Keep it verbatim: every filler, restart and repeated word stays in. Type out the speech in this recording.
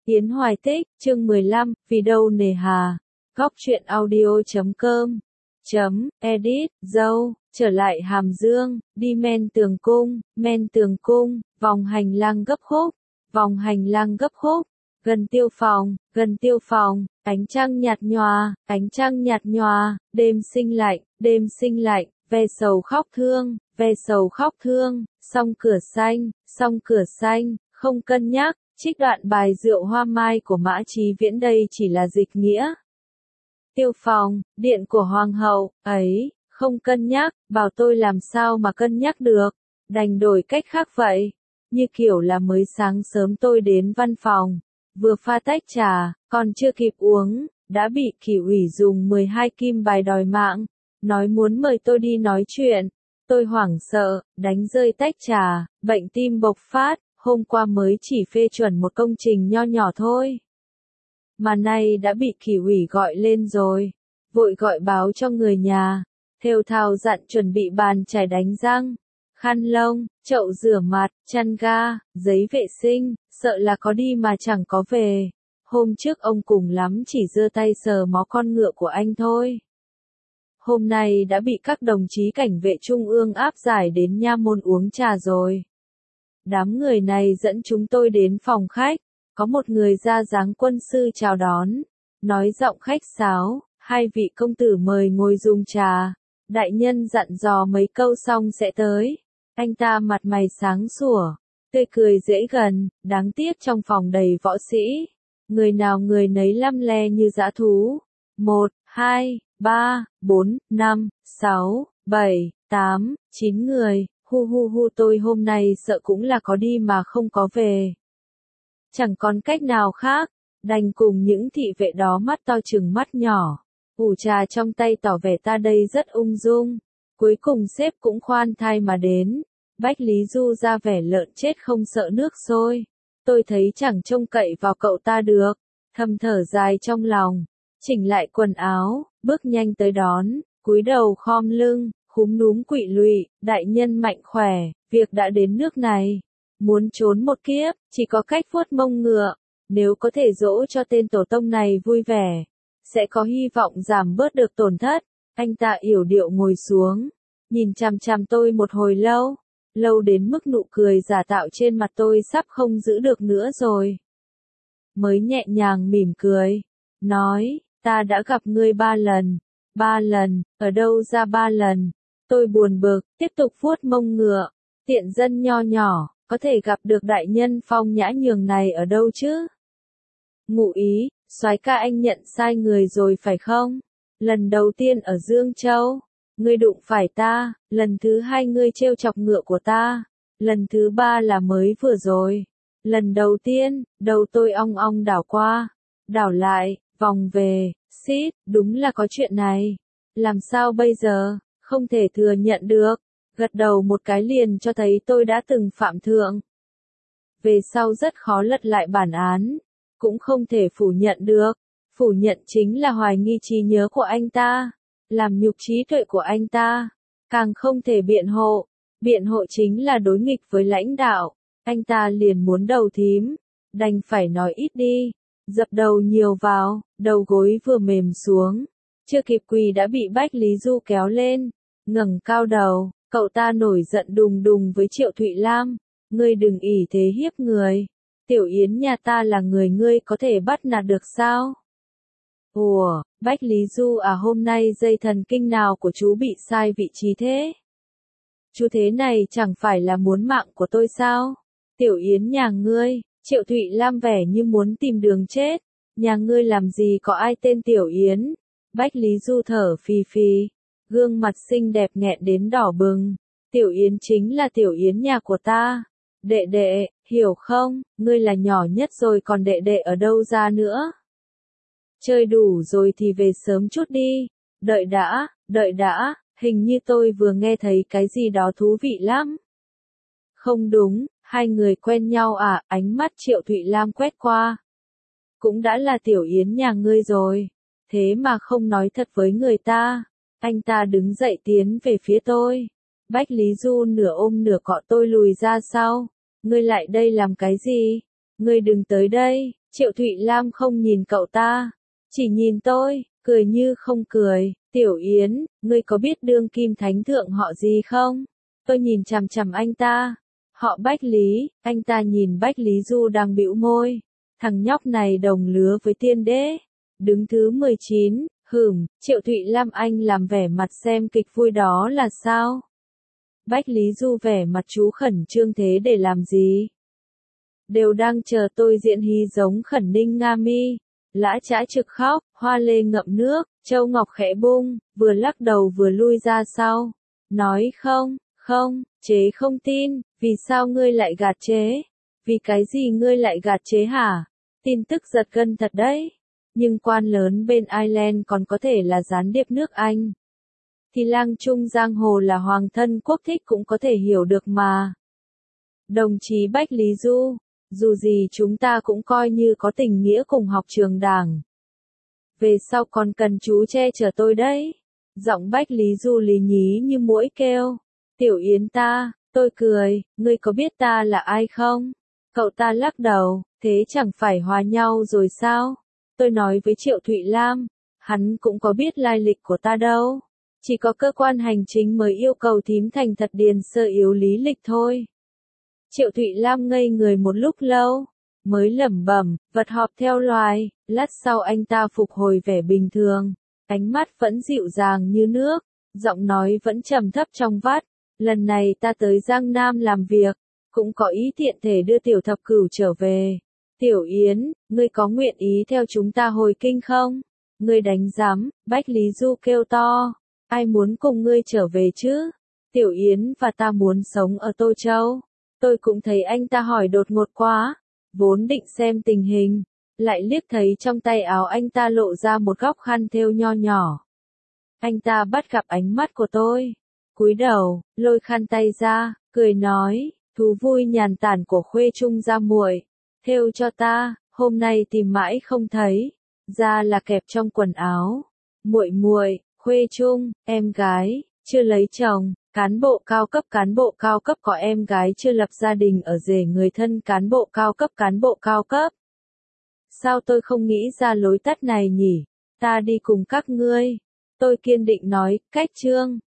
Yến Hoài Tích, chương mười lăm, vì đâu nề hà. Góc truyện audio chấm com chấm edit, dâu, trở lại Hàm Dương, đi men tường cung, men tường cung, vòng hành lang gấp khúc, vòng hành lang gấp khúc, gần tiêu phòng, gần tiêu phòng, ánh trăng nhạt nhòa, ánh trăng nhạt nhòa, đêm sinh lạnh, đêm sinh lạnh, ve sầu khóc thương, ve sầu khóc thương, song cửa xanh, song cửa xanh, không cân nhắc. Trích đoạn bài Rượu Hoa Mai của Mã Chí Viễn, đây chỉ là dịch nghĩa. Tiêu phòng, điện của hoàng hậu, ấy, không cân nhắc, bảo tôi làm sao mà cân nhắc được, đành đổi cách khác vậy. Như kiểu là mới sáng sớm tôi đến văn phòng, vừa pha tách trà, còn chưa kịp uống, đã bị Kỷ ủy dùng mười hai kim bài đòi mạng, nói muốn mời tôi đi nói chuyện. Tôi hoảng sợ, đánh rơi tách trà, bệnh tim bộc phát. Hôm qua mới chỉ phê chuẩn một công trình nho nhỏ thôi, mà nay đã bị Kỷ ủy gọi lên rồi. Vội gọi báo cho người nhà, thều thào dặn chuẩn bị bàn chải đánh răng, khăn lông, chậu rửa mặt, chăn ga, giấy vệ sinh, sợ là có đi mà chẳng có về. Hôm trước ông cùng lắm chỉ giơ tay sờ mó con ngựa của anh thôi. Hôm nay đã bị các đồng chí cảnh vệ trung ương áp giải đến nha môn uống trà rồi. Đám người này dẫn chúng tôi đến phòng khách, có một người ra dáng quân sư chào đón, nói giọng khách sáo, hai vị công tử mời ngồi dùng trà, đại nhân dặn dò mấy câu xong sẽ tới. Anh ta mặt mày sáng sủa, tươi cười dễ gần, đáng tiếc trong phòng đầy võ sĩ, người nào người nấy lăm le như dã thú. Một, hai, ba, bốn, năm, sáu, bảy, tám, chín người. Hu hu hu, tôi hôm nay sợ cũng là có đi mà không có về. Chẳng còn cách nào khác, đành cùng những thị vệ đó mắt to chừng mắt nhỏ, ủ trà trong tay tỏ vẻ ta đây rất ung dung. Cuối cùng sếp cũng khoan thai mà đến, Bách Lý Du ra vẻ lợn chết không sợ nước sôi. Tôi thấy chẳng trông cậy vào cậu ta được, thầm thở dài trong lòng, chỉnh lại quần áo, bước nhanh tới đón, cúi đầu khom lưng. Khúm núm quỵ lụy, đại nhân mạnh khỏe, việc đã đến nước này. Muốn trốn một kiếp, chỉ có cách vuốt mông ngựa. Nếu có thể dỗ cho tên tổ tông này vui vẻ, sẽ có hy vọng giảm bớt được tổn thất. Anh ta yểu điệu ngồi xuống, nhìn chằm chằm tôi một hồi lâu, lâu đến mức nụ cười giả tạo trên mặt tôi sắp không giữ được nữa rồi. Mới nhẹ nhàng mỉm cười, nói, ta đã gặp ngươi ba lần. Ba lần, ở đâu ra ba lần? Tôi buồn bực, tiếp tục vuốt mông ngựa, tiện dân nho nhỏ, có thể gặp được đại nhân phong nhã nhường này ở đâu chứ? Ngụ ý, soái ca anh nhận sai người rồi phải không? Lần đầu tiên ở Dương Châu, ngươi đụng phải ta, lần thứ hai ngươi trêu chọc ngựa của ta, lần thứ ba là mới vừa rồi. Lần đầu tiên, đầu tôi ong ong đảo qua, đảo lại, vòng về, xít, đúng là có chuyện này. Làm sao bây giờ? Không thể thừa nhận được, gật đầu một cái liền cho thấy tôi đã từng phạm thượng. Về sau rất khó lật lại bản án, cũng không thể phủ nhận được, phủ nhận chính là hoài nghi trí nhớ của anh ta, làm nhục trí tuệ của anh ta, càng không thể biện hộ, biện hộ chính là đối nghịch với lãnh đạo, anh ta liền muốn đầu thím, đành phải nói ít đi, dập đầu nhiều vào, đầu gối vừa mềm xuống, chưa kịp quỳ đã bị Bách Lý Du kéo lên. Ngẩng cao đầu, cậu ta nổi giận đùng đùng với Triệu Thụy Lam, ngươi đừng ỷ thế hiếp người, Tiểu Yến nhà ta là người ngươi có thể bắt nạt được sao? Ủa, Bách Lý Du à, hôm nay dây thần kinh nào của chú bị sai vị trí thế? Chú thế này chẳng phải là muốn mạng của tôi sao? Tiểu Yến nhà ngươi, Triệu Thụy Lam vẻ như muốn tìm đường chết, nhà ngươi làm gì có ai tên Tiểu Yến? Bách Lý Du thở phì phì, gương mặt xinh đẹp nghẹn đến đỏ bừng. Tiểu Yến chính là Tiểu Yến nhà của ta. Đệ đệ, hiểu không, ngươi là nhỏ nhất rồi còn đệ đệ ở đâu ra nữa. Chơi đủ rồi thì về sớm chút đi. Đợi đã, đợi đã, hình như tôi vừa nghe thấy cái gì đó thú vị lắm. Không đúng, hai người quen nhau à, ánh mắt Triệu Thụy Lam quét qua. Cũng đã là Tiểu Yến nhà ngươi rồi, thế mà không nói thật với người ta. Anh ta đứng dậy tiến về phía tôi. Bách Lý Du nửa ôm nửa cọ tôi lùi ra sau. Ngươi lại đây làm cái gì? Ngươi đừng tới đây, Triệu Thụy Lam không nhìn cậu ta, chỉ nhìn tôi, cười như không cười. Tiểu Yến, ngươi có biết đương kim thánh thượng họ gì không? Tôi nhìn chằm chằm anh ta. Họ Bách Lý. Anh ta nhìn Bách Lý Du đang bĩu môi. Thằng nhóc này đồng lứa với tiên đế. Đứng thứ mười chín, hửm, Triệu Thụy Lam anh làm vẻ mặt xem kịch vui đó là sao? Bách Lý Du vẻ mặt chú khẩn trương thế để làm gì? Đều đang chờ tôi diễn hí giống Khẩn Ninh Nga Mi. Lã Trãi trực khóc, Hoa Lê ngậm nước, Châu Ngọc khẽ bung, vừa lắc đầu vừa lui ra sau. Nói không, không, chế không tin, vì sao ngươi lại gạt chế? Vì cái gì ngươi lại gạt chế hả? Tin tức giật gân thật đấy. Nhưng quan lớn bên Ireland còn có thể là gián điệp nước Anh. Thì lang trung giang hồ là hoàng thân quốc thích cũng có thể hiểu được mà. Đồng chí Bách Lý Du, dù gì chúng ta cũng coi như có tình nghĩa cùng học trường đảng. Về sau còn cần chú che chở tôi đấy. Giọng Bách Lý Du lì nhí như muỗi kêu. Tiểu Yến ta, tôi cười, ngươi có biết ta là ai không? Cậu ta lắc đầu, thế chẳng phải hòa nhau rồi sao? Tôi nói với Triệu Thụy Lam, hắn cũng có biết lai lịch của ta đâu. Chỉ có cơ quan hành chính mới yêu cầu thím thành thật điền sơ yếu lý lịch thôi. Triệu Thụy Lam ngây người một lúc lâu, mới lẩm bẩm, vật họp theo loài. Lát sau anh ta phục hồi vẻ bình thường, ánh mắt vẫn dịu dàng như nước, giọng nói vẫn trầm thấp trong vắt. Lần này ta tới Giang Nam làm việc, cũng có ý tiện thể đưa tiểu thập cửu trở về. Tiểu Yến, ngươi có nguyện ý theo chúng ta hồi kinh không? Ngươi đánh giám, Bách Lý Du kêu to. Ai muốn cùng ngươi trở về chứ? Tiểu Yến và ta muốn sống ở Tô Châu. Tôi cũng thấy anh ta hỏi đột ngột quá. Vốn định xem tình hình, lại liếc thấy trong tay áo anh ta lộ ra một góc khăn thêu nho nhỏ. Anh ta bắt gặp ánh mắt của tôi. Cúi đầu, lôi khăn tay ra, cười nói, thú vui nhàn tản của Khuê Trung gia muội, thêu cho ta, hôm nay tìm mãi không thấy, ra là kẹp trong quần áo. Muội muội, Khuê Trung, em gái, chưa lấy chồng, cán bộ cao cấp cán bộ cao cấp có em gái chưa lập gia đình ở rể người thân cán bộ cao cấp cán bộ cao cấp. Sao tôi không nghĩ ra lối tắt này nhỉ? Ta đi cùng các ngươi. Tôi kiên định nói, cách chương.